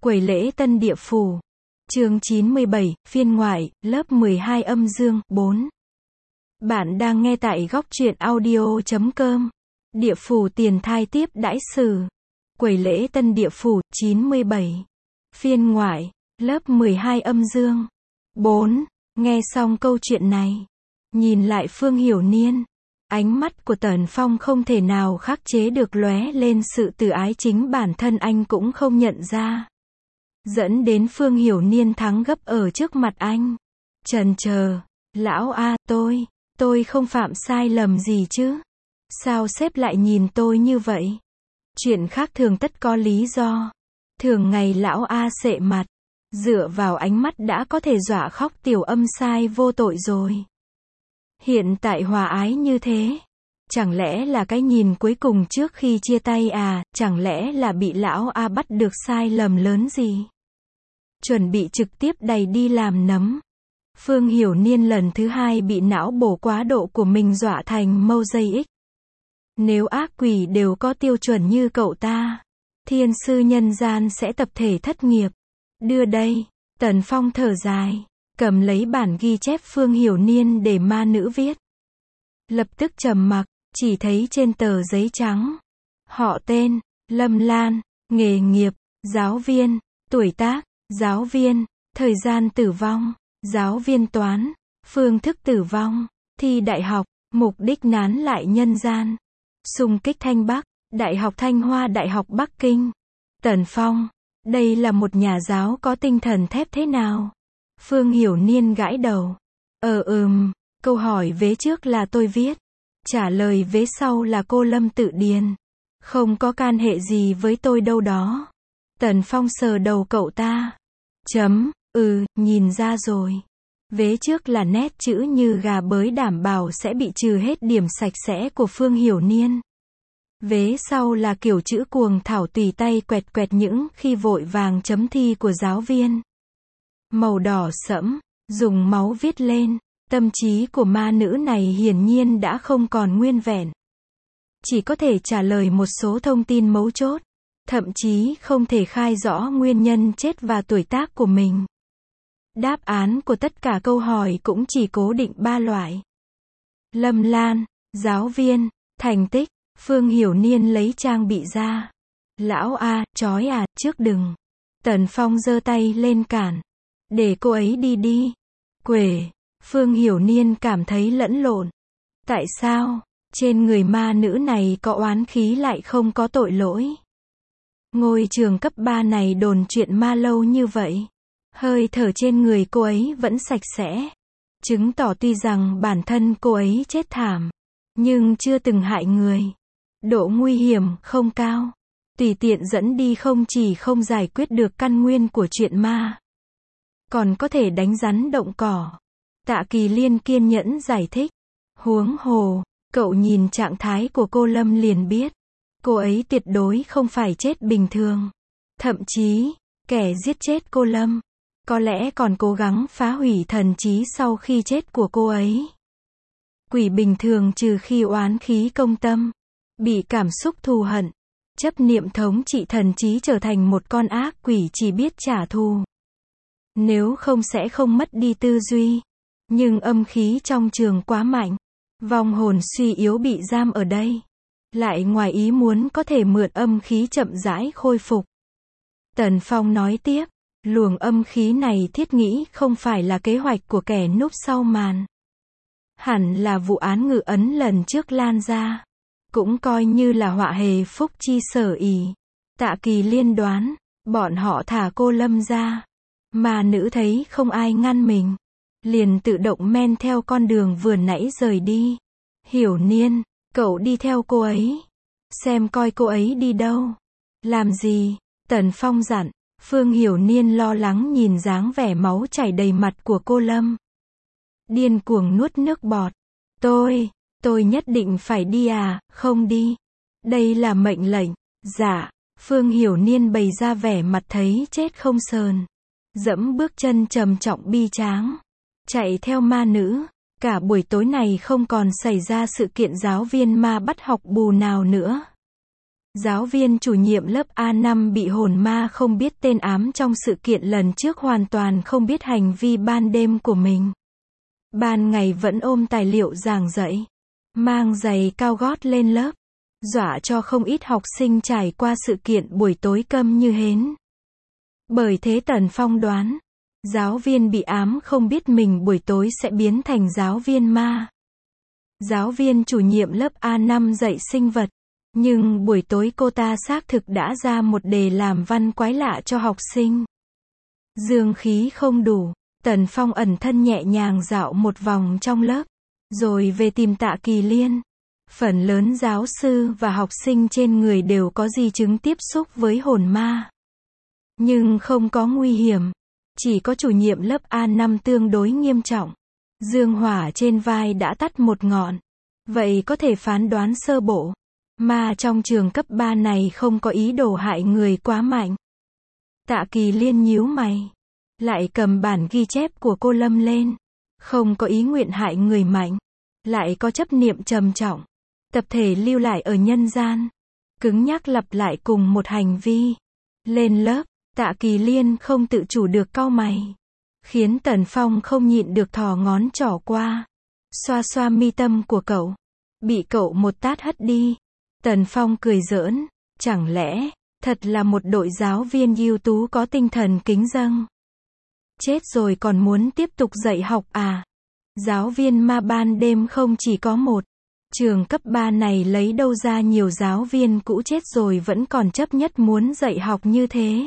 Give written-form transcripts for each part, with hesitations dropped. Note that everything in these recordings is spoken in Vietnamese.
Quầy lễ Tân Địa Phủ. Chương 97, phiên ngoại, lớp 12 âm dương, 4. Bạn đang nghe tại góc truyện audio.com. Địa Phủ tiền thai tiếp đãi sử. Quầy lễ Tân Địa Phủ, 97. Phiên ngoại, lớp 12 âm dương, 4. Nghe xong câu chuyện này, nhìn lại Phương Hiểu Niên, ánh mắt của Tần Phong không thể nào khắc chế được lóe lên sự tự ái chính bản thân anh cũng không nhận ra. Dẫn đến Phương Hiểu Niên thắng gấp ở trước mặt anh. Chần chờ, lão A, tôi không phạm sai lầm gì chứ? Sao sếp lại nhìn tôi như vậy? Chuyện khác thường tất có lý do. Thường ngày lão A sệ mặt, dựa vào ánh mắt đã có thể dọa khóc tiểu âm sai vô tội rồi. Hiện tại hòa ái như thế, chẳng lẽ là cái nhìn cuối cùng trước khi chia tay à, chẳng lẽ là bị lão A bắt được sai lầm lớn gì? Chuẩn bị trực tiếp đày đi làm nấm. Phương Hiểu Niên lần thứ hai bị não bổ quá độ của mình dọa thành mosaic. Nếu ác quỷ đều có tiêu chuẩn như cậu ta, thiên sư nhân gian sẽ tập thể thất nghiệp. Đưa đây, Tần Phong thở dài, cầm lấy bản ghi chép Phương Hiểu Niên để ma nữ viết. Lập tức trầm mặc, chỉ thấy trên tờ giấy trắng, họ tên, Lâm Lan, nghề nghiệp, giáo viên, tuổi tác, giáo viên, thời gian tử vong, giáo viên toán, phương thức tử vong, thi đại học, mục đích nán lại nhân gian, xung kích Thanh Bắc, Đại học Thanh Hoa, Đại học Bắc Kinh. Tần Phong, đây là một nhà giáo có tinh thần thép thế nào? Phương Hiểu Niên gãi đầu. Câu hỏi vế trước là tôi viết, trả lời vế sau là cô Lâm tự điền. Không có can hệ gì với tôi đâu đó. Tần Phong sờ đầu cậu ta. Nhìn ra rồi. Vế trước là nét chữ như gà bới đảm bảo sẽ bị trừ hết điểm sạch sẽ của Phương Hiểu Niên. Vế sau là kiểu chữ cuồng thảo tùy tay quẹt quẹt những khi vội vàng chấm thi của giáo viên. Màu đỏ sẫm, dùng máu viết lên, tâm trí của ma nữ này hiển nhiên đã không còn nguyên vẹn. Chỉ có thể trả lời một số thông tin mấu chốt, thậm chí không thể khai rõ nguyên nhân chết và tuổi tác của mình. Đáp án của tất cả câu hỏi cũng chỉ cố định 3 loại. Lâm Lan, giáo viên, thành tích. Phương Hiểu Niên lấy trang bị ra. Lão A, chói à, trước đừng. Tần Phong giơ tay lên cản. Để cô ấy đi đi. Quể. Phương Hiểu Niên cảm thấy lẫn lộn. Tại sao, trên người ma nữ này có oán khí lại không có tội lỗi? Ngôi trường cấp 3 này đồn chuyện ma lâu như vậy. Hơi thở trên người cô ấy vẫn sạch sẽ. Chứng tỏ tuy rằng bản thân cô ấy chết thảm, nhưng chưa từng hại người. Độ nguy hiểm không cao. Tùy tiện dẫn đi không chỉ không giải quyết được căn nguyên của chuyện ma, còn có thể đánh rắn động cỏ. Tạ Kỳ Liên kiên nhẫn giải thích. Huống hồ, cậu nhìn trạng thái của cô Lâm liền biết. Cô ấy tuyệt đối không phải chết bình thường. Thậm chí, kẻ giết chết cô Lâm, có lẽ còn cố gắng phá hủy thần trí sau khi chết của cô ấy. Quỷ bình thường trừ khi oán khí công tâm, bị cảm xúc thù hận, chấp niệm thống trị thần trí trở thành một con ác quỷ chỉ biết trả thù. Nếu không sẽ không mất đi tư duy. Nhưng âm khí trong trường quá mạnh, vong hồn suy yếu bị giam ở đây. Lại ngoài ý muốn có thể mượn âm khí chậm rãi khôi phục. Tần Phong nói tiếp, luồng âm khí này thiết nghĩ không phải là kế hoạch của kẻ núp sau màn. Hẳn là vụ án Ngự Ấn lần trước lan ra. Cũng coi như là họa hề phúc chi sở ỷ. Tạ Kỳ Liên đoán, bọn họ thả cô Lâm ra. Mà nữ thấy không ai ngăn mình, liền tự động men theo con đường vừa nãy rời đi. Hiểu Niên, cậu đi theo cô ấy. Xem coi cô ấy đi đâu. Làm gì? Tần Phong dặn. Phương Hiểu Niên lo lắng nhìn dáng vẻ máu chảy đầy mặt của cô Lâm. Điên cuồng nuốt nước bọt. Tôi nhất định phải đi à, không đi. Đây là mệnh lệnh. Dạ. Phương Hiểu Niên bày ra vẻ mặt thấy chết không sờn. Dẫm bước chân trầm trọng bi tráng. Chạy theo ma nữ. Cả buổi tối này không còn xảy ra sự kiện giáo viên ma bắt học bù nào nữa. Giáo viên chủ nhiệm lớp A5 bị hồn ma không biết tên ám trong sự kiện lần trước hoàn toàn không biết hành vi ban đêm của mình. Ban ngày vẫn ôm tài liệu giảng dạy, mang giày cao gót lên lớp, dọa cho không ít học sinh trải qua sự kiện buổi tối câm như hến. Bởi thế Tần Phong đoán, giáo viên bị ám không biết mình buổi tối sẽ biến thành giáo viên ma. Giáo viên chủ nhiệm lớp A5 dạy sinh vật, nhưng buổi tối cô ta xác thực đã ra một đề làm văn quái lạ cho học sinh. Dương khí không đủ, Tần Phong ẩn thân nhẹ nhàng dạo một vòng trong lớp, rồi về tìm Tạ Kỳ Liên. Phần lớn giáo sư và học sinh trên người đều có di chứng tiếp xúc với hồn ma, nhưng không có nguy hiểm. Chỉ có chủ nhiệm lớp A5 tương đối nghiêm trọng. Dương hỏa trên vai đã tắt một ngọn. Vậy có thể phán đoán sơ bộ, ma trong trường cấp 3 này không có ý đồ hại người quá mạnh. Tạ Kỳ Liên nhíu mày, lại cầm bản ghi chép của cô Lâm lên. Không có ý nguyện hại người mạnh, lại có chấp niệm trầm trọng, tập thể lưu lại ở nhân gian, cứng nhắc lặp lại cùng một hành vi. Lên lớp, Tạ Kỳ Liên không tự chủ được cau mày, khiến Tần Phong không nhịn được thò ngón trỏ qua, xoa xoa mi tâm của cậu. Bị cậu một tát hất đi. Tần Phong cười giỡn, chẳng lẽ, thật là một đội giáo viên ưu tú có tinh thần kính dâng. Chết rồi còn muốn tiếp tục dạy học à? Giáo viên ma ban đêm không chỉ có một. Trường cấp 3 này lấy đâu ra nhiều giáo viên cũ chết rồi vẫn còn chấp nhất muốn dạy học như thế?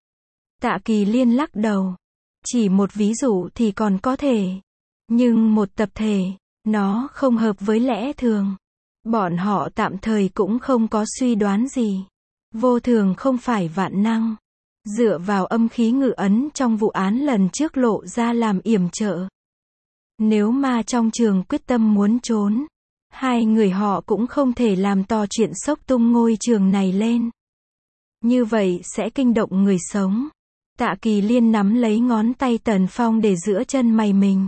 Tạ Kỳ Liên lắc đầu. Chỉ một ví dụ thì còn có thể. Nhưng một tập thể, nó không hợp với lẽ thường. Bọn họ tạm thời cũng không có suy đoán gì. Vô thường không phải vạn năng. Dựa vào âm khí ngự ấn trong vụ án lần trước lộ ra làm yểm trợ. Nếu ma trong trường quyết tâm muốn trốn, hai người họ cũng không thể làm to chuyện sốc tung ngôi trường này lên. Như vậy sẽ kinh động người sống. Tạ Kỳ Liên nắm lấy ngón tay Tần Phong để giữa chân mày mình.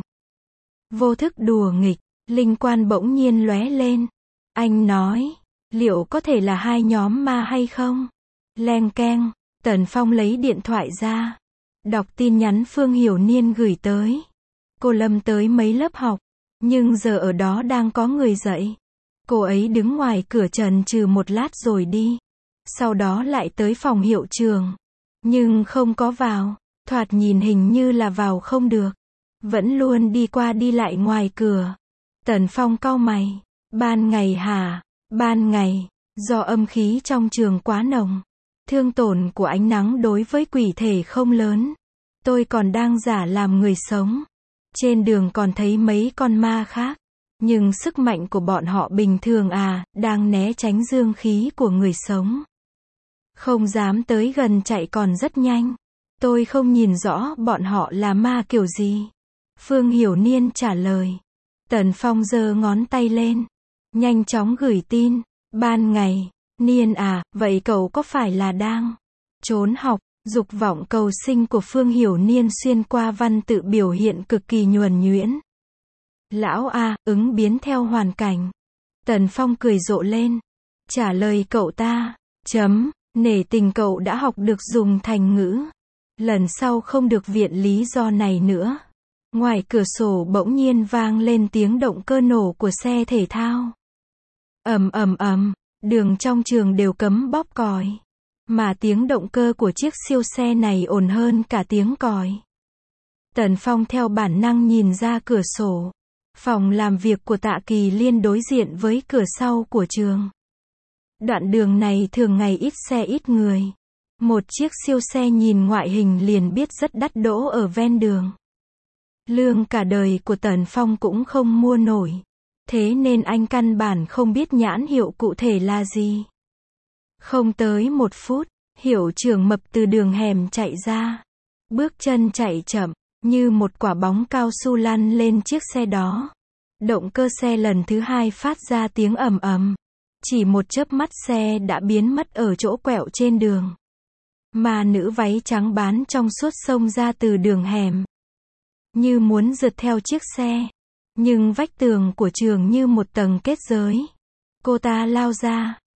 Vô thức đùa nghịch, linh quan bỗng nhiên lóe lên. Anh nói, liệu có thể là hai nhóm ma hay không? Leng keng, Tần Phong lấy điện thoại ra, đọc tin nhắn Phương Hiểu Niên gửi tới. Cô Lâm tới mấy lớp học, nhưng giờ ở đó đang có người dạy. Cô ấy đứng ngoài cửa chần chừ một lát rồi đi. Sau đó lại tới phòng hiệu trường, nhưng không có vào, thoạt nhìn hình như là vào không được. Vẫn luôn đi qua đi lại ngoài cửa. Tần Phong cau mày. Ban ngày hả? Ban ngày, do âm khí trong trường quá nồng, thương tổn của ánh nắng đối với quỷ thể không lớn. Tôi còn đang giả làm người sống. Trên đường còn thấy mấy con ma khác. Nhưng sức mạnh của bọn họ bình thường à, đang né tránh dương khí của người sống. Không dám tới gần chạy còn rất nhanh. Tôi không nhìn rõ bọn họ là ma kiểu gì. Phương Hiểu Niên trả lời. Tần Phong giơ ngón tay lên, nhanh chóng gửi tin. Ban ngày, Niên à, vậy cậu có phải là đang trốn học? Dục vọng cầu sinh của Phương Hiểu Niên xuyên qua văn tự biểu hiện cực kỳ nhuần nhuyễn. Lão a, ứng biến theo hoàn cảnh. Tần Phong cười rộ lên. Trả lời cậu ta. Nể tình cậu đã học được dùng thành ngữ. Lần sau không được viện lý do này nữa. Ngoài cửa sổ bỗng nhiên vang lên tiếng động cơ nổ của xe thể thao. Ầm ầm ầm, đường trong trường đều cấm bóp còi. Mà tiếng động cơ của chiếc siêu xe này ồn hơn cả tiếng còi. Tần Phong theo bản năng nhìn ra cửa sổ. Phòng làm việc của Tạ Kỳ Liên đối diện với cửa sau của trường. Đoạn đường này thường ngày ít xe ít người. Một chiếc siêu xe nhìn ngoại hình liền biết rất đắt đỗ ở ven đường. Lương cả đời của Tần Phong cũng không mua nổi. Thế nên anh căn bản không biết nhãn hiệu cụ thể là gì. Không tới 1 phút, hiệu trưởng Mập từ đường hẻm chạy ra. Bước chân chạy chậm, như một quả bóng cao su lăn lên chiếc xe đó. Động cơ xe lần thứ 2 phát ra tiếng ầm ầm. Chỉ một chớp mắt xe đã biến mất ở chỗ quẹo trên đường. Mà nữ váy trắng bán trong suốt xông ra từ đường hẻm. Như muốn rượt theo chiếc xe. Nhưng vách tường của trường như một tầng kết giới. Cô ta lao ra,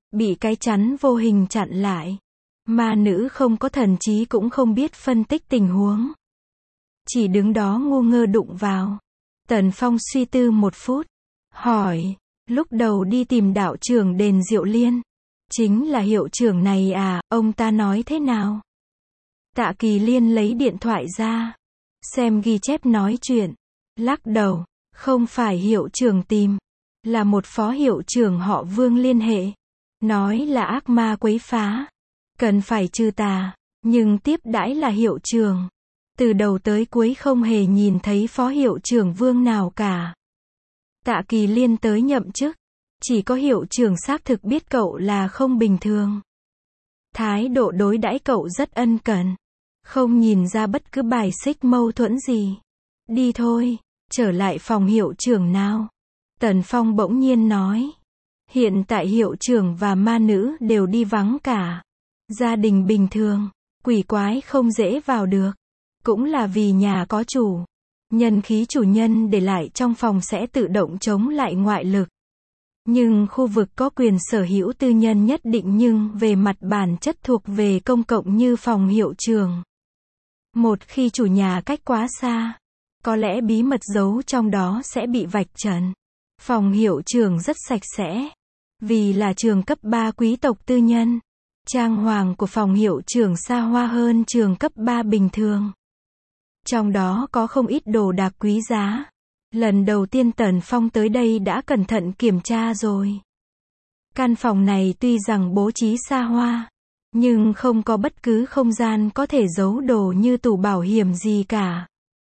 bị cái chắn vô hình chặn lại. Ma nữ không có thần trí cũng không biết phân tích tình huống. Chỉ đứng đó ngu ngơ đụng vào. Tần Phong suy tư một phút. Hỏi, lúc đầu đi tìm đạo trưởng đền Diệu Liên. Chính là hiệu trưởng này à, ông ta nói thế nào? Tạ Kỳ Liên lấy điện thoại ra. Xem ghi chép nói chuyện. Lắc đầu, không phải hiệu trưởng tìm. Là một phó hiệu trưởng họ Vương liên hệ. Nói là ác ma quấy phá. Cần phải trừ tà. Nhưng tiếp đãi là hiệu trưởng. Từ đầu tới cuối không hề nhìn thấy phó hiệu trưởng Vương nào cả. Tạ Kỳ Liên tới nhậm chức. Chỉ có hiệu trưởng xác thực biết cậu là không bình thường. Thái độ đối đãi cậu rất ân cần. Không nhìn ra bất cứ bài xích mâu thuẫn gì. Đi thôi, trở lại phòng hiệu trưởng nào. Tần Phong bỗng nhiên nói. Hiện tại hiệu trưởng và ma nữ đều đi vắng cả. Gia đình bình thường, quỷ quái không dễ vào được. Cũng là vì nhà có chủ. Nhân khí chủ nhân để lại trong phòng sẽ tự động chống lại ngoại lực. Nhưng khu vực có quyền sở hữu tư nhân nhất định nhưng về mặt bản chất thuộc về công cộng như phòng hiệu trưởng. Một khi chủ nhà cách quá xa, có lẽ bí mật giấu trong đó sẽ bị vạch trần. Phòng hiệu trưởng rất sạch sẽ. Vì là trường cấp 3 quý tộc tư nhân. Trang hoàng của phòng hiệu trưởng xa hoa hơn trường cấp 3 bình thường. Trong đó có không ít đồ đạc quý giá. Lần đầu tiên Tần Phong tới đây đã cẩn thận kiểm tra rồi. Căn phòng này tuy rằng bố trí xa hoa, nhưng không có bất cứ không gian có thể giấu đồ như tủ bảo hiểm gì cả.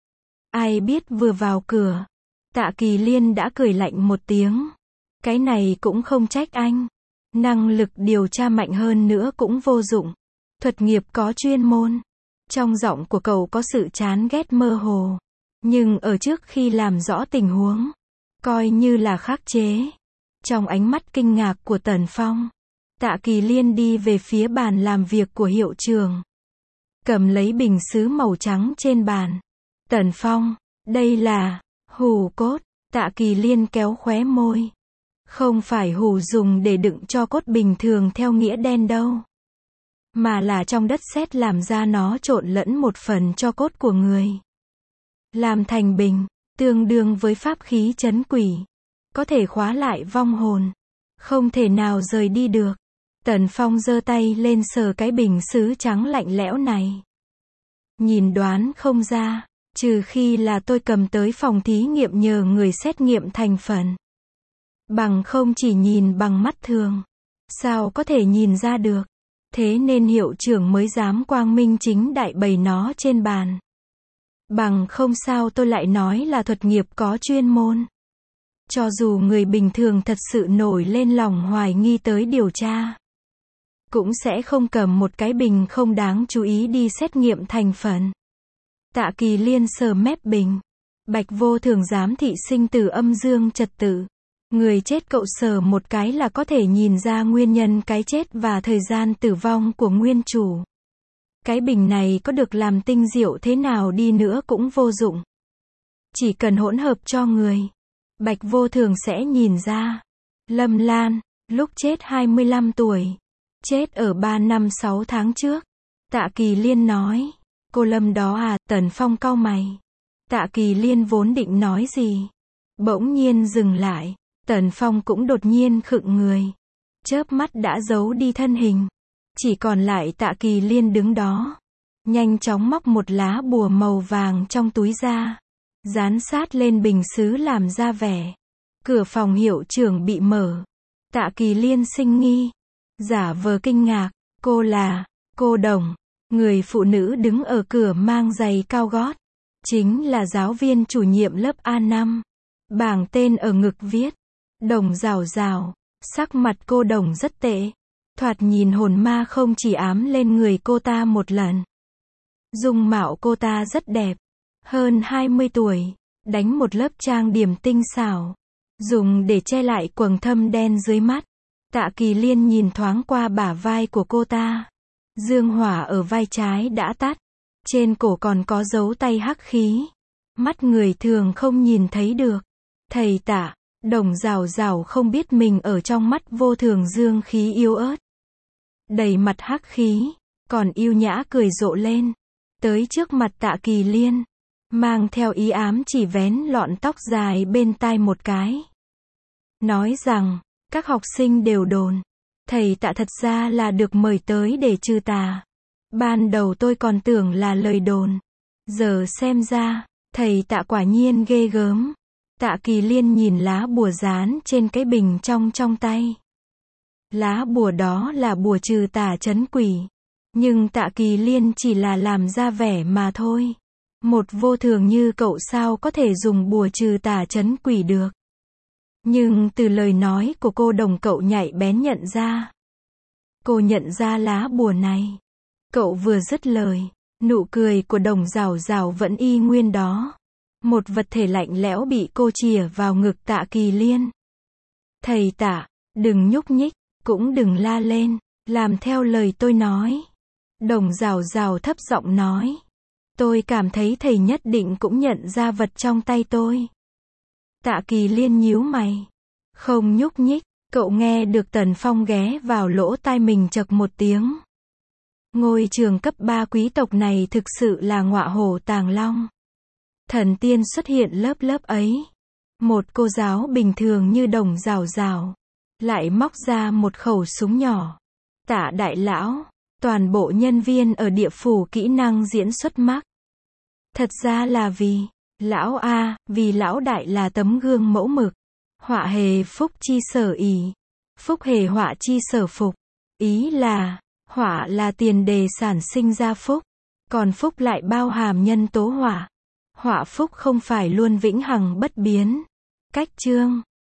Ai biết vừa vào cửa, Tạ Kỳ Liên đã cười lạnh một tiếng. Cái này cũng không trách anh. Năng lực điều tra mạnh hơn nữa cũng vô dụng. Thuật nghiệp có chuyên môn. Trong giọng của cậu có sự chán ghét mơ hồ. Nhưng ở trước khi làm rõ tình huống, coi như là khắc chế. Trong ánh mắt kinh ngạc của Tần Phong, Tạ Kỳ Liên đi về phía bàn làm việc của hiệu trưởng. Cầm lấy bình sứ màu trắng trên bàn. Tần Phong, đây là hủ cốt. Tạ Kỳ Liên kéo khóe môi. Không phải hủ dùng để đựng cho cốt bình thường theo nghĩa đen đâu. Mà là trong đất sét làm ra nó trộn lẫn một phần cho cốt của người. Làm thành bình, tương đương với pháp khí trấn quỷ. Có thể khóa lại vong hồn. Không thể nào rời đi được. Tần Phong giơ tay lên sờ cái bình sứ trắng lạnh lẽo này. Nhìn đoán không ra, trừ khi là tôi cầm tới phòng thí nghiệm nhờ người xét nghiệm thành phần. Bằng không chỉ nhìn bằng mắt thường. Sao có thể nhìn ra được. Thế nên hiệu trưởng mới dám quang minh chính đại bày nó trên bàn. Bằng không sao tôi lại nói là thuật nghiệp có chuyên môn. Cho dù người bình thường thật sự nổi lên lòng hoài nghi tới điều tra, cũng sẽ không cầm một cái bình không đáng chú ý đi xét nghiệm thành phần. Tạ Kỳ Liên sờ mép bình. Bạch Vô Thường giám thị sinh tử âm dương trật tự. Người chết cậu sờ một cái là có thể nhìn ra nguyên nhân cái chết và thời gian tử vong của nguyên chủ. Cái bình này có được làm tinh diệu thế nào đi nữa cũng vô dụng. Chỉ cần hỗn hợp cho người, Bạch Vô Thường sẽ nhìn ra. Lâm Lan, lúc chết 25 tuổi. Chết ở 3 năm 6 tháng trước. Tạ Kỳ Liên nói. Cô Lâm đó à, Tần Phong cau mày. Tạ Kỳ Liên vốn định nói gì. Bỗng nhiên dừng lại. Tần Phong cũng đột nhiên khựng người. Chớp mắt đã giấu đi thân hình. Chỉ còn lại Tạ Kỳ Liên đứng đó. Nhanh chóng móc một lá bùa màu vàng trong túi ra. Dán sát lên bình sứ làm ra vẻ. Cửa phòng hiệu trưởng bị mở. Tạ Kỳ Liên sinh nghi. Giả vờ kinh ngạc. Cô là cô Đồng. Người phụ nữ đứng ở cửa mang giày cao gót. Chính là giáo viên chủ nhiệm lớp A5. Bảng tên ở ngực viết. Đồng Rào Rào. Sắc mặt cô Đồng rất tệ. Thoạt nhìn hồn ma không chỉ ám lên người cô ta một lần. Dung mạo cô ta rất đẹp. Hơn 20 tuổi. Đánh một lớp trang điểm tinh xảo. Dùng để che lại quầng thâm đen dưới mắt. Tạ Kỳ Liên nhìn thoáng qua bả vai của cô ta. Dương hỏa ở vai trái đã tắt. Trên cổ còn có dấu tay hắc khí. Mắt người thường không nhìn thấy được. Thầy Tạ, Đồng Dào Dào không biết mình ở trong mắt vô thường dương khí yếu ớt. Đầy mặt hắc khí, còn yêu nhã cười rộ lên. Tới trước mặt Tạ Kỳ Liên. Mang theo ý ám chỉ vén lọn tóc dài bên tai một cái. Nói rằng, các học sinh đều đồn. Thầy Tạ thật ra là được mời tới để trừ tà. Ban đầu tôi còn tưởng là lời đồn. Giờ xem ra, thầy Tạ quả nhiên ghê gớm. Tạ Kỳ Liên nhìn lá bùa dán trên cái bình trong tay. Lá bùa đó là bùa trừ tà trấn quỷ. Nhưng Tạ Kỳ Liên chỉ là làm ra vẻ mà thôi. Một vô thường như cậu sao có thể dùng bùa trừ tà trấn quỷ được. Nhưng từ lời nói của cô Đồng cậu nhạy bén nhận ra. Cô nhận ra lá bùa này. Cậu vừa dứt lời, nụ cười của Đồng Dào Dào vẫn y nguyên đó. Một vật thể lạnh lẽo bị cô chìa vào ngực Tạ Kỳ Liên. Thầy Tạ, đừng nhúc nhích, cũng đừng la lên, làm theo lời tôi nói. Đồng Dào Dào thấp giọng nói. Tôi cảm thấy thầy nhất định cũng nhận ra vật trong tay tôi. Tạ Kỳ Liên nhíu mày. Không nhúc nhích, cậu nghe được Tần Phong ghé vào lỗ tai mình chậc một tiếng. Ngôi trường cấp 3 quý tộc này thực sự là ngọa hổ tàng long. Thần tiên xuất hiện lớp ấy. Một cô giáo bình thường như Đồng Dào Dào. Lại móc ra một khẩu súng nhỏ. Tạ đại lão, toàn bộ nhân viên ở địa phủ kỹ năng diễn xuất mắc. Thật ra là vì, lão A, vì lão đại là tấm gương mẫu mực. Họa hề phúc chi sở ý. Phúc hề họa chi sở phục. Ý là, họa là tiền đề sản sinh ra phúc. Còn phúc lại bao hàm nhân tố họa. Họa phúc không phải luôn vĩnh hằng bất biến. Cách chương